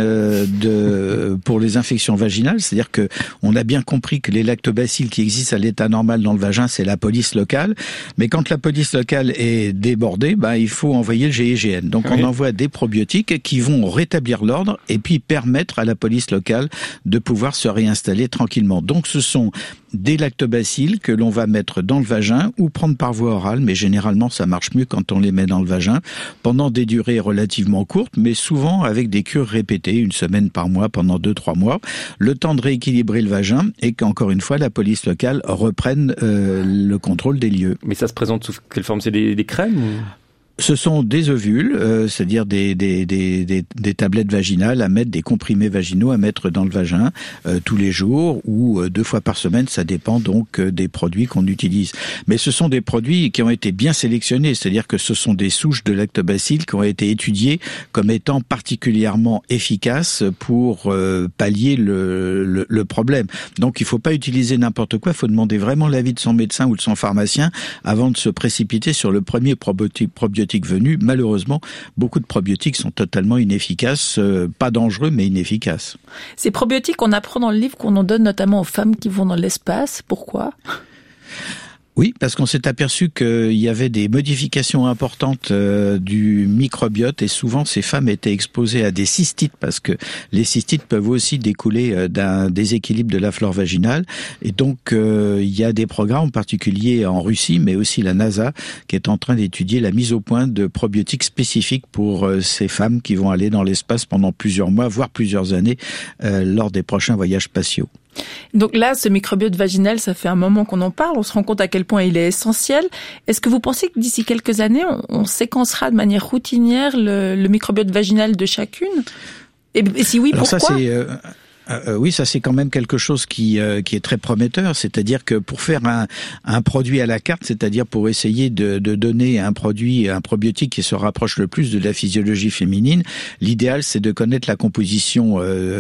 pour les infections vaginales, c'est-à-dire que on a bien compris que les lactobacilles qui existent à l'état normal dans le vagin, c'est la police locale. Mais quand la police locale est débordée, il faut envoyer le GIGN. Donc on envoie des probiotiques qui vont rétablir l'ordre et puis permettre à la police locale de pouvoir se réinstaller tranquillement. Donc ce sont des lactobacilles que l'on va mettre dans le vagin ou prendre par voie orale, mais généralement ça marche mieux quand on les met dans le vagin pendant des durées relativement courtes, mais souvent avec des cures répétées, 1 semaine par mois pendant 2-3 mois, le temps de rééquilibrer le vagin et qu'encore une fois la police locale reprenne le contrôle des lieux. Mais ça se présente sous quelle forme ? C'est des crèmes ou... Ce sont des ovules, c'est-à-dire des tablettes vaginales à mettre, des comprimés vaginaux à mettre dans le vagin tous les jours ou 2 fois par semaine, ça dépend donc des produits qu'on utilise. Mais ce sont des produits qui ont été bien sélectionnés, c'est-à-dire que ce sont des souches de lactobacilles qui ont été étudiées comme étant particulièrement efficaces pour pallier le problème. Donc il ne faut pas utiliser n'importe quoi, il faut demander vraiment l'avis de son médecin ou de son pharmacien avant de se précipiter sur le premier probiotique venus. Malheureusement, beaucoup de probiotiques sont totalement inefficaces, pas dangereux, mais inefficaces. Ces probiotiques, on apprend dans le livre qu'on en donne notamment aux femmes qui vont dans l'espace. Pourquoi ? Oui, parce qu'on s'est aperçu qu'il y avait des modifications importantes du microbiote et souvent ces femmes étaient exposées à des cystites parce que les cystites peuvent aussi découler d'un déséquilibre de la flore vaginale et donc il y a des programmes en particulier en Russie mais aussi la NASA qui est en train d'étudier la mise au point de probiotiques spécifiques pour ces femmes qui vont aller dans l'espace pendant plusieurs mois voire plusieurs années lors des prochains voyages spatiaux. Donc là, ce microbiote vaginal, ça fait un moment qu'on en parle, on se rend compte à quel point il est essentiel. Est-ce que vous pensez que d'ici quelques années, on séquencera de manière routinière le microbiote vaginal de chacune ? Et si oui, alors pourquoi ? Oui, ça c'est quand même quelque chose qui est très prometteur, c'est-à-dire que pour faire un produit à la carte, c'est-à-dire pour essayer de donner un probiotique qui se rapproche le plus de la physiologie féminine, l'idéal c'est de connaître la composition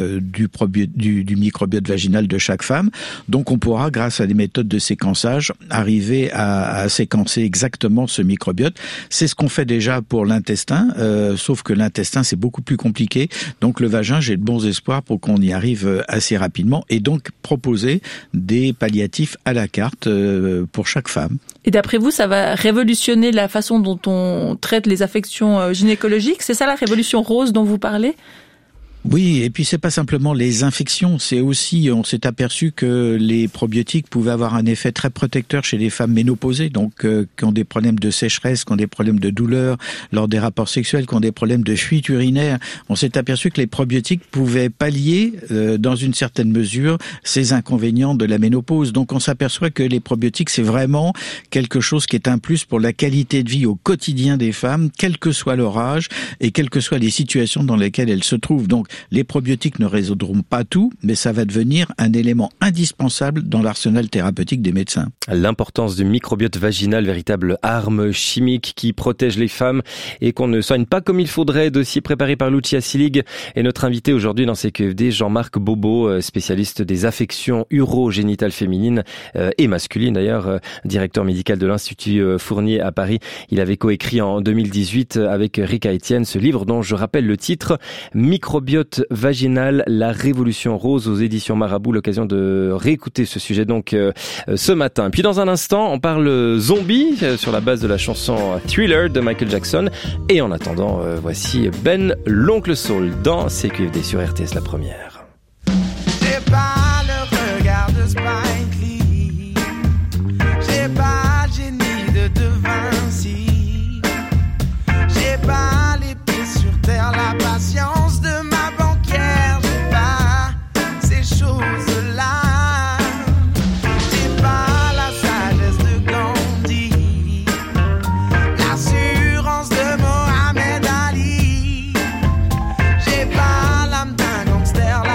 du microbiote vaginal de chaque femme. Donc on pourra, grâce à des méthodes de séquençage, arriver à séquencer exactement ce microbiote. C'est ce qu'on fait déjà pour l'intestin, sauf que l'intestin c'est beaucoup plus compliqué. Donc le vagin, j'ai de bons espoirs pour qu'on y arrive assez rapidement et donc proposer des palliatifs à la carte pour chaque femme. Et d'après vous, ça va révolutionner la façon dont on traite les affections gynécologiques ? C'est ça la révolution rose dont vous parlez ? Oui, et puis c'est pas simplement les infections, c'est aussi, on s'est aperçu que les probiotiques pouvaient avoir un effet très protecteur chez les femmes ménopausées, donc qui ont des problèmes de sécheresse, qui ont des problèmes de douleur lors des rapports sexuels, qui ont des problèmes de fuite urinaire. On s'est aperçu que les probiotiques pouvaient pallier, dans une certaine mesure, ces inconvénients de la ménopause. Donc on s'aperçoit que les probiotiques, c'est vraiment quelque chose qui est un plus pour la qualité de vie au quotidien des femmes, quel que soit leur âge et quelles que soient les situations dans lesquelles elles se trouvent. Donc les probiotiques ne résoudront pas tout, mais ça va devenir un élément indispensable dans l'arsenal thérapeutique des médecins. L'importance du microbiote vaginal, véritable arme chimique qui protège les femmes et qu'on ne soigne pas comme il faudrait. Dossier préparé par Lucia Silig et notre invité aujourd'hui dans CQFD, Jean-Marc Bobo, spécialiste des affections urogénitales féminines et masculines d'ailleurs, directeur médical de l'Institut Fournier à Paris. Il avait coécrit en 2018 avec Rika Etienne ce livre dont je rappelle le titre, Microbiote vaginal, la révolution rose aux éditions Marabout. L'occasion de réécouter ce sujet donc ce matin. Puis dans un instant, on parle zombie sur la base de la chanson Thriller de Michael Jackson. Et en attendant, voici Ben, l'oncle Saul dans CQFD sur RTS La Première. J'ai pas le regard de Spike Lee, j'ai pas le génie de De Vinci, j'ai pas les pieds sur terre, la patience de ma banquière, j'ai pas ces choses-là, j'ai pas la sagesse de Gandhi, l'assurance de Mohamed Ali, j'ai pas l'âme d'un gangster.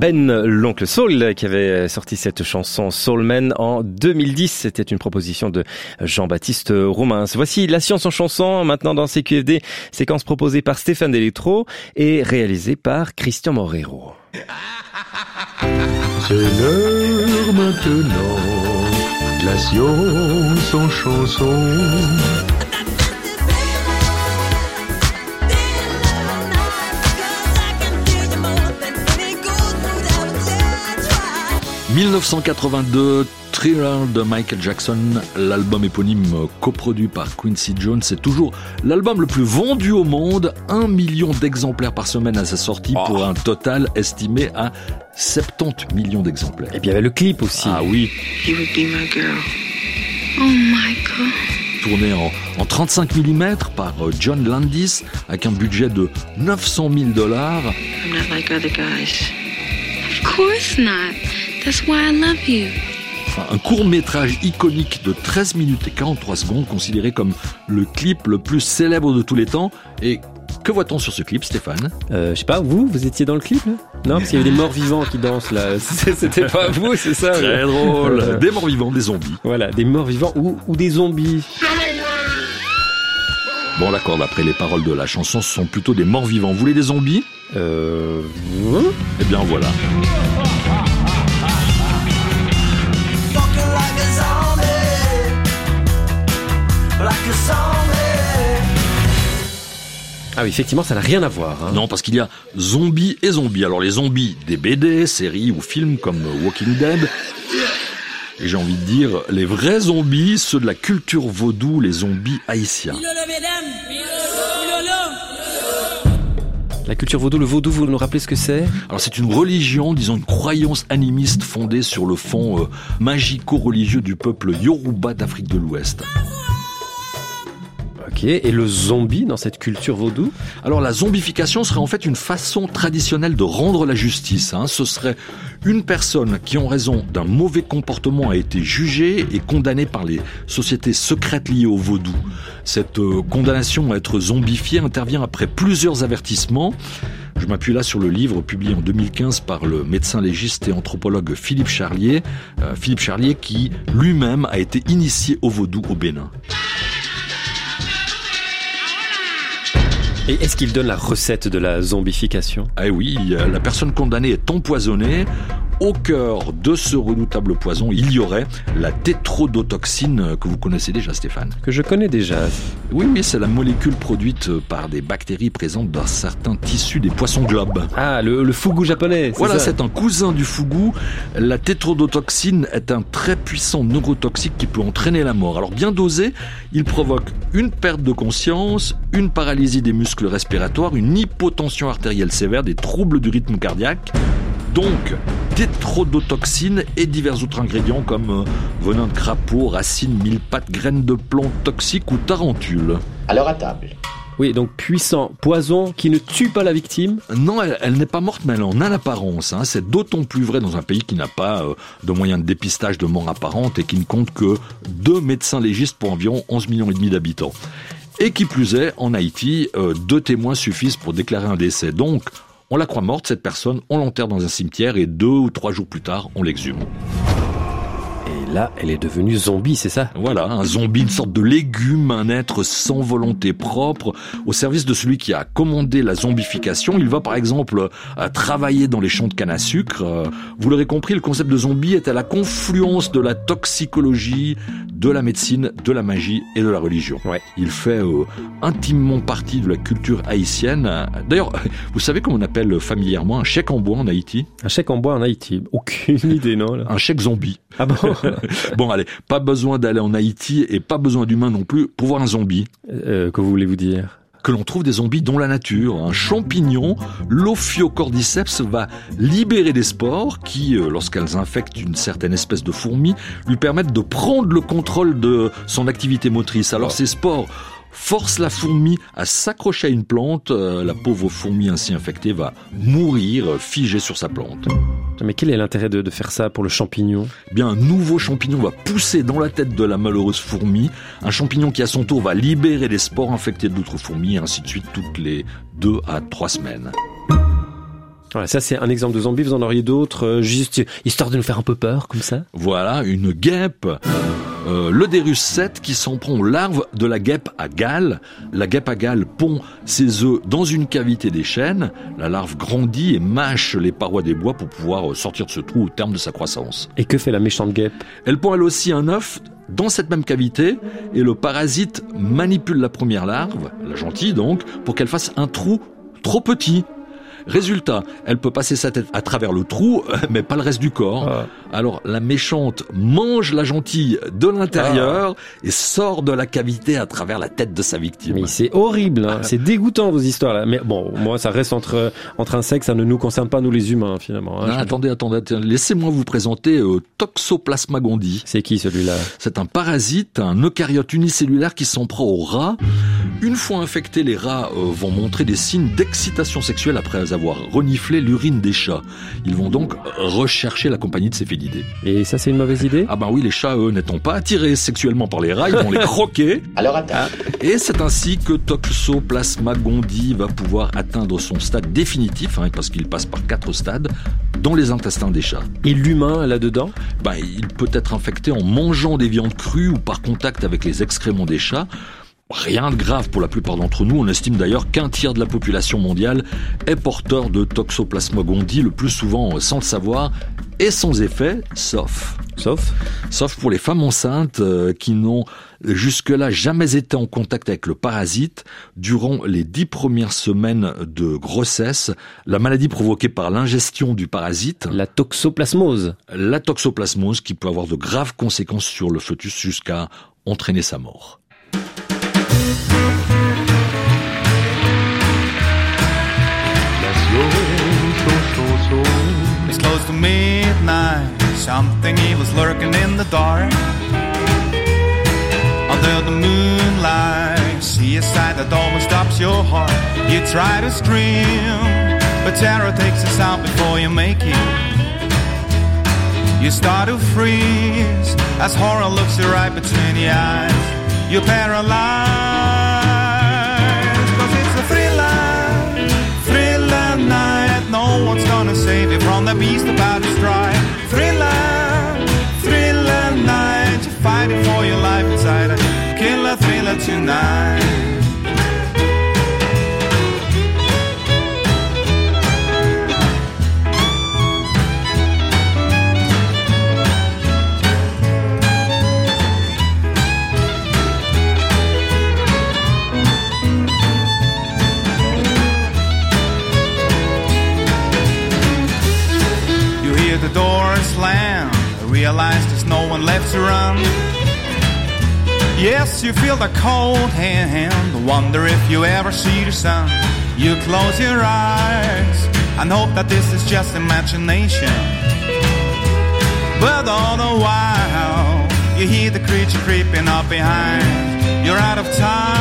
Ben l'Oncle Soul qui avait sorti cette chanson Soul Man en 2010. C'était une proposition de Jean-Baptiste Romains. Voici La Science en chanson, maintenant dans CQFD, séquence proposée par Stéphane Delectro et réalisée par Christian Morero. C'est l'heure maintenant de la science en chanson. « 1982, Thriller de Michael Jackson, l'album éponyme coproduit par Quincy Jones, c'est toujours l'album le plus vendu au monde, 1 million d'exemplaires par semaine à sa sortie pour un total estimé à 70 millions d'exemplaires. Et puis il y avait le clip aussi. Ah oui. You would be my girl. Oh my God. Tourné en 35 mm par John Landis avec un budget de $900 000. I'm not like other guys. Of course not. That's why I love you. Enfin, un court-métrage iconique de 13 minutes et 43 secondes, considéré comme le clip le plus célèbre de tous les temps. Et que voit-on sur ce clip, Stéphane ? Je sais pas, vous étiez dans le clip là ? Non, parce qu'il y avait des morts vivants qui dansent là. C'était pas vous, c'est ça ? Très drôle. Des morts vivants, des zombies. Voilà, des morts vivants ou des zombies. Bon d'accord, d'après les paroles de la chanson, ce sont plutôt des morts vivants. Vous voulez des zombies ? Eh bien voilà. Ah oui, effectivement, ça n'a rien à voir. Hein. Non, parce qu'il y a zombies et zombies. Alors les zombies des BD, séries ou films comme Walking Dead. Et j'ai envie de dire, les vrais zombies, ceux de la culture vaudou, les zombies haïtiens. La culture vaudou, le vaudou, vous nous rappelez ce que c'est ? Alors c'est une religion, disons une croyance animiste fondée sur le fond magico-religieux du peuple Yoruba d'Afrique de l'Ouest. Ok, et le zombie dans cette culture vaudou ? Alors la zombification serait en fait une façon traditionnelle de rendre la justice. Ce serait une personne qui en raison d'un mauvais comportement a été jugée et condamnée par les sociétés secrètes liées au vaudou. Cette condamnation à être zombifiée intervient après plusieurs avertissements. Je m'appuie là sur le livre publié en 2015 par le médecin légiste et anthropologue Philippe Charlier. Philippe Charlier qui lui-même a été initié au vaudou au Bénin. Et est-ce qu'il donne la recette de la zombification ? Ah oui, la personne condamnée est empoisonnée. Au cœur de ce redoutable poison, il y aurait la tétrodotoxine que vous connaissez déjà, Stéphane. Que je connais déjà. Oui, mais c'est la molécule produite par des bactéries présentes dans certains tissus des poissons globes. Ah, le fugu japonais, c'est voilà, ça ? C'est un cousin du fugu. La tétrodotoxine est un très puissant neurotoxique qui peut entraîner la mort. Alors bien dosé, il provoque une perte de conscience, une paralysie des muscles respiratoires, une hypotension artérielle sévère, des troubles du rythme cardiaque. Donc, tétrodotoxine et divers autres ingrédients comme venin de crapaud, racines, mille-pattes, graines de plomb toxiques ou tarentules. Alors à table. Oui, donc puissant poison qui ne tue pas la victime ? Non, elle n'est pas morte, mais elle en a l'apparence. C'est d'autant plus vrai dans un pays qui n'a pas de moyens de dépistage de mort apparente et qui ne compte que 2 médecins légistes pour environ 11,5 millions d'habitants. Et qui plus est, en Haïti, 2 témoins suffisent pour déclarer un décès. Donc, on la croit morte, cette personne, on l'enterre dans un cimetière et 2 ou 3 jours plus tard, on l'exhume. Et là, elle est devenue zombie, c'est ça ? Voilà, un zombie, une sorte de légume, un être sans volonté propre, au service de celui qui a commandé la zombification. Il va par exemple travailler dans les champs de canne à sucre. Vous l'aurez compris, le concept de zombie est à la confluence de la toxicologie, de la médecine, de la magie et de la religion. Ouais. Il fait intimement partie de la culture haïtienne. D'ailleurs, vous savez comment on appelle familièrement un chèque en bois en Haïti ? Un chèque en bois en Haïti ? Aucune idée, non là. Un chèque zombie. Ah bon ? Bon, allez, pas besoin d'aller en Haïti et pas besoin d'humains non plus pour voir un zombie. Que voulez-vous dire ? Que l'on trouve des zombies dans la nature. Un champignon, l'Ophiocordyceps, va libérer des spores qui, lorsqu'elles infectent une certaine espèce de fourmi, lui permettent de prendre le contrôle de son activité motrice. Alors ces spores forcent la fourmi à s'accrocher à une plante. La pauvre fourmi ainsi infectée va mourir figée sur sa plante. Mais quel est l'intérêt de faire ça pour le champignon ? Eh bien, un nouveau champignon va pousser dans la tête de la malheureuse fourmi. Un champignon qui, à son tour, va libérer les spores infectés d'autres fourmis, et ainsi de suite, toutes les 2 à 3 semaines. Voilà, ça c'est un exemple de zombie. Vous en auriez d'autres, juste histoire de nous faire un peu peur, comme ça? Voilà, une guêpe. Le Derus 7 qui s'en prend aux larves de la guêpe à gale. La guêpe à gale pond ses œufs dans une cavité des chênes. La larve grandit et mâche les parois des bois pour pouvoir sortir de ce trou au terme de sa croissance. Et que fait la méchante guêpe? Elle pond elle aussi un œuf dans cette même cavité et le parasite manipule la première larve, la gentille donc, pour qu'elle fasse un trou trop petit. Résultat, elle peut passer sa tête à travers le trou, mais pas le reste du corps. Alors la méchante mange la gentille de l'intérieur et sort de la cavité à travers la tête de sa victime. Mais c'est horrible, hein. C'est dégoûtant vos histoires là. Mais bon, moi ça reste entre insectes, ça ne nous concerne pas nous les humains finalement. Hein, attendez, laissez-moi vous présenter Toxoplasma gondii. C'est qui celui-là? C'est un parasite, un eucaryote unicellulaire qui s'en prend aux rats. Une fois infectés, les rats vont montrer des signes d'excitation sexuelle après avoir reniflé l'urine des chats. Ils vont donc rechercher la compagnie de ces félidés. Et ça, c'est une mauvaise idée? Ah ben oui, les chats, eux, n'étant pas attirés sexuellement par les rats, ils vont les croquer. Alors attends. Et c'est ainsi que Toxoplasma gondii va pouvoir atteindre son stade définitif, parce qu'il passe par 4 stades, dans les intestins des chats. Et l'humain, là-dedans? Il peut être infecté en mangeant des viandes crues ou par contact avec les excréments des chats. Rien de grave pour la plupart d'entre nous. On estime d'ailleurs qu'un tiers de la population mondiale est porteur de Toxoplasma gondii, le plus souvent sans le savoir et sans effet, sauf pour les femmes enceintes qui n'ont jusque-là jamais été en contact avec le parasite. Durant les 10 premières semaines de grossesse, la maladie provoquée par l'ingestion du parasite, la toxoplasmose qui peut avoir de graves conséquences sur le fœtus jusqu'à entraîner sa mort. It's close to midnight, something evil's lurking in the dark. Under the moonlight, see a sight that almost stops your heart. You try to scream, but terror takes the sound before you make it. You start to freeze, as horror looks you right between the eyes. You're paralyzed, 'cause it's a thriller night. No one's gonna save you from the beast about to strike. Thriller night. You're fighting for your life inside a killer thriller tonight. The door slam, realize there's no one left to run. Yes, you feel the cold hand, wonder if you ever see the sun. You close your eyes and hope that this is just imagination. But all the while, you hear the creature creeping up behind. You're out of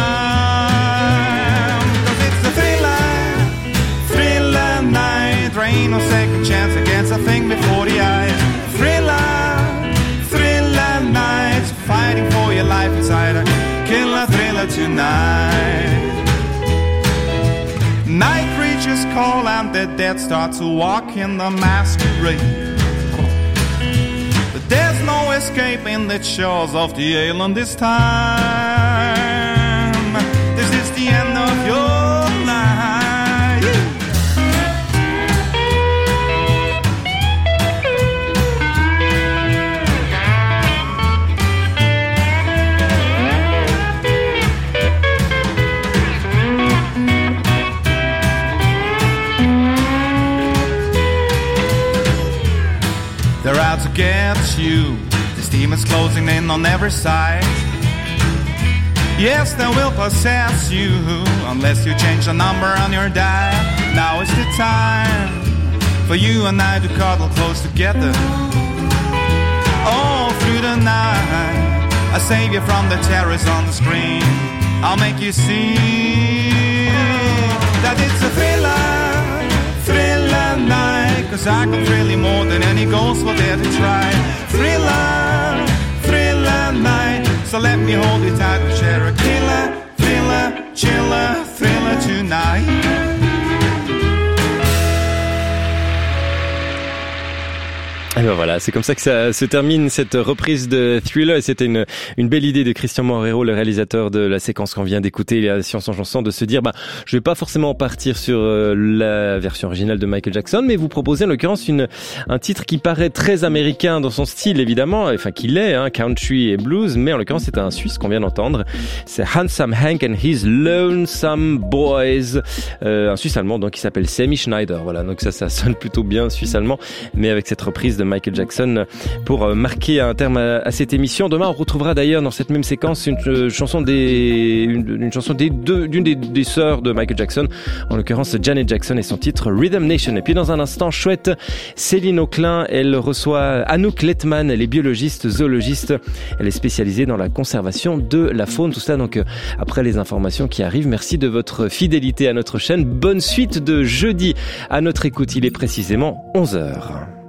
time, 'cause it's a thriller night. There ain't no second chance against a thing before the eyes. Thriller night. Fighting for your life inside a killer thriller tonight. Night creatures call and the dead start to walk in the masquerade. But there's no escaping the shores of the island this time. This is the end of your life. They're out to get you. This demon's closing in on every side. Yes, they will possess you unless you change the number on your dial. Now is the time for you and I to cuddle close together. All through the night, I'll save you from the terrors on the screen. I'll make you see that it's a thriller night. 'Cause I can thrill you more than any ghost will dare to try. Thriller night. So let me hold you tight and share a killer, thriller tonight. Et ben voilà, c'est comme ça que ça se termine cette reprise de Thriller, et c'était une belle idée de Christian Morero, le réalisateur de la séquence qu'on vient d'écouter, la Science en chanson, de se dire je vais pas forcément partir sur la version originale de Michael Jackson, mais vous proposer en l'occurrence un titre qui paraît très américain dans son style évidemment, enfin qu'il est country et blues, mais en l'occurrence c'est un Suisse qu'on vient d'entendre, c'est Handsome Hank and His Lonesome Boys, un Suisse allemand donc qui s'appelle Sammy Schneider. Voilà, donc ça sonne plutôt bien Suisse allemand, mais avec cette reprise de Michael Jackson pour marquer un terme à cette émission. Demain, on retrouvera d'ailleurs dans cette même séquence une chanson d'une des sœurs de Michael Jackson, en l'occurrence Janet Jackson et son titre Rhythm Nation. Et puis dans un instant chouette, Céline Auclin, elle reçoit Anouk Letman, elle est biologiste, zoologiste, elle est spécialisée dans la conservation de la faune. Tout ça donc après les informations qui arrivent. Merci de votre fidélité à notre chaîne. Bonne suite de jeudi à notre écoute. Il est précisément 11h.